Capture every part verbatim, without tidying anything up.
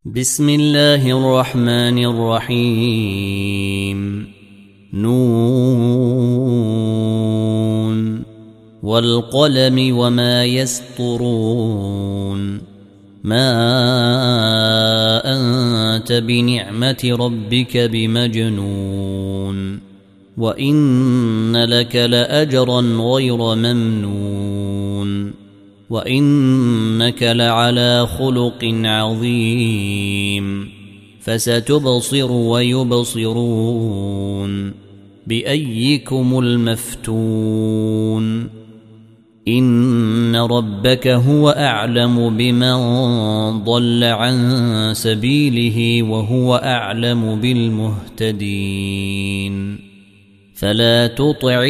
بسم الله الرحمن الرحيم. نون والقلم وما يسطرون. ما أنت بنعمة ربك بمجنون، وإن لك لأجرا غير ممنون، وإنك لعلى خلق عظيم. فستبصر ويبصرون بأيكم المفتون. إن ربك هو أعلم بمن ضل عن سبيله وهو أعلم بالمهتدين. فلا تطع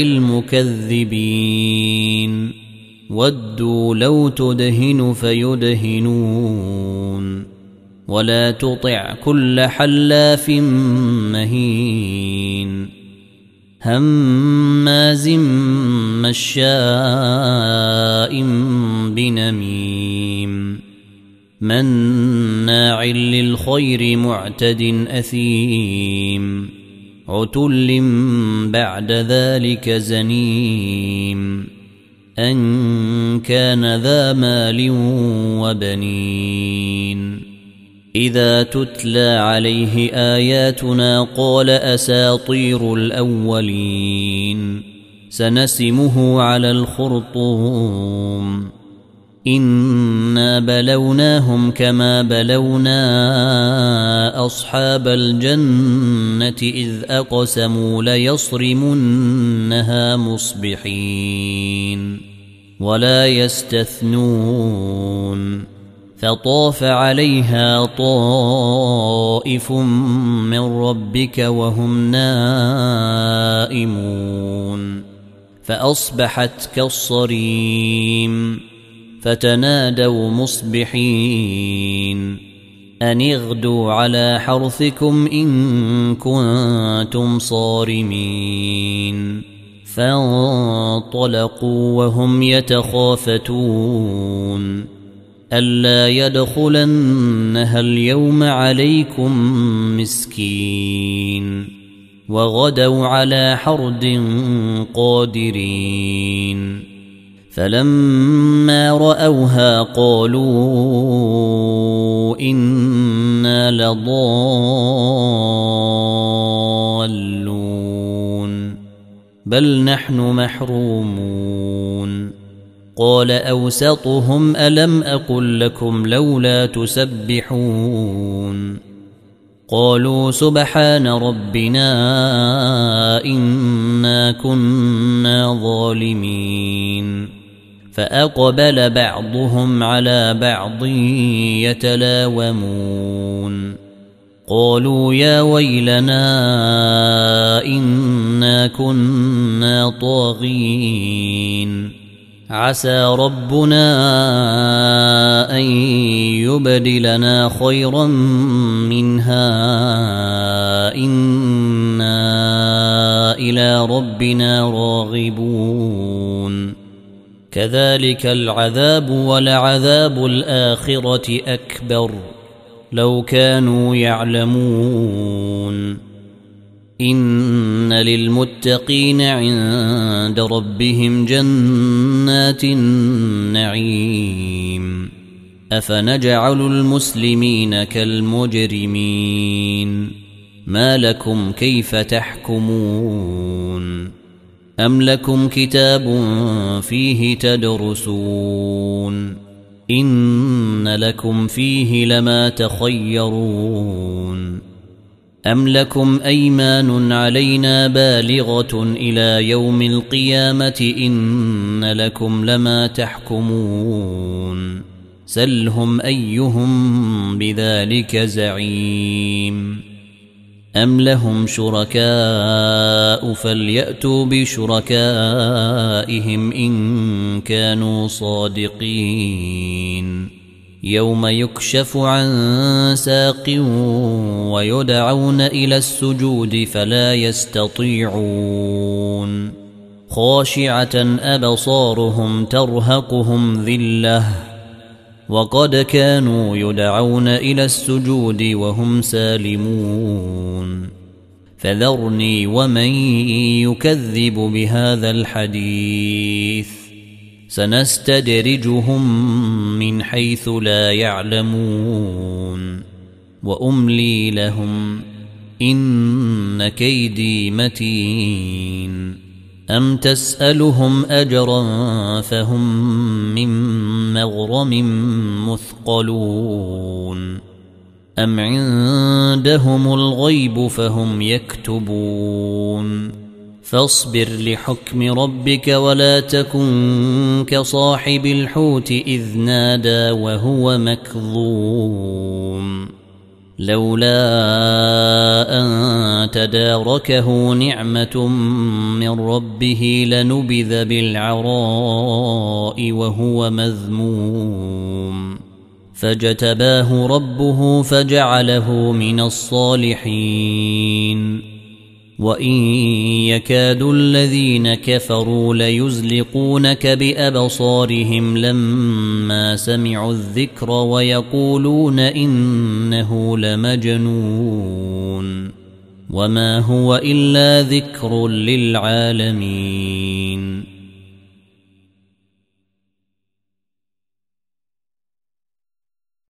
المكذبين، ودوا لو تدهن فيدهنون. ولا تطع كل حلاف مهين، هماز مشاء بنميم، مناع للخير معتد أثيم، عتل بعد ذلك زنيم، أن كان ذا مال وبنين. إذا تتلى عليه آياتنا قال أساطير الأولين، سنسمه على الخرطوم. إنا بلوناهم كما بلونا أصحاب الجنة إذ أقسموا ليصرمنها مصبحين ولا يستثنون. فطاف عليها طائف من ربك وهم نائمون، فأصبحت كالصريم. فتنادوا مصبحين أن اغدوا على حرثكم إن كنتم صارمين. فانطلقوا وهم يتخافتون ألا يدخلنها اليوم عليكم مسكين. وغدوا على حرد قادرين. فلما رأوها قالوا إنا لضالون بل نحن محرومون. قال أوسطهم ألم أقل لكم لولا تسبحون. قالوا سبحان ربنا إنا كنا ظالمين. فأقبل بعضهم على بعض يتلاومون. قالوا يا ويلنا إنا كنا طاغين. عسى ربنا أن يبدلنا خيرا منها إنا إلى ربنا راغبون. كذلك العذاب ولعذاب الآخرة أكبر لو كانوا يعلمون. إن للمتقين عند ربهم جنات النعيم. أفنجعل المسلمين كالمجرمين؟ ما لكم كيف تحكمون؟ أم لكم كتاب فيه تدرسون؟ إن لكم فيه لما تخيرون. أم لكم أيمان علينا بالغة إلى يوم القيامة إن لكم لما تحكمون. سلهم أيهم بذلك زعيم. أم لهم شركاء فليأتوا بشركائهم إن كانوا صادقين. يوم يكشف عن ساق ويدعون إلى السجود فلا يستطيعون. خاشعة أبصارهم ترهقهم ذلة وقد كانوا يدعون إلى السجود وهم سالمون فذرني ومن يكذب بهذا الحديث سنستدرجهم من حيث لا يعلمون وأملي لهم إن كيدي متين أم تسألهم أجرا فهم من مغرم مثقلون أم عندهم الغيب فهم يكتبون فاصبر لحكم ربك ولا تكن كصاحب الحوت إذ نادى وهو مكظوم لولا أن تداركه نعمة من ربه لنبذ بالعراء وهو مذموم فاجتباه ربه فجعله من الصالحين وإن يكاد الذين كفروا ليزلقونك بأبصارهم لما سمعوا الذكر ويقولون إنه لمجنون وما هو إلا ذكر للعالمين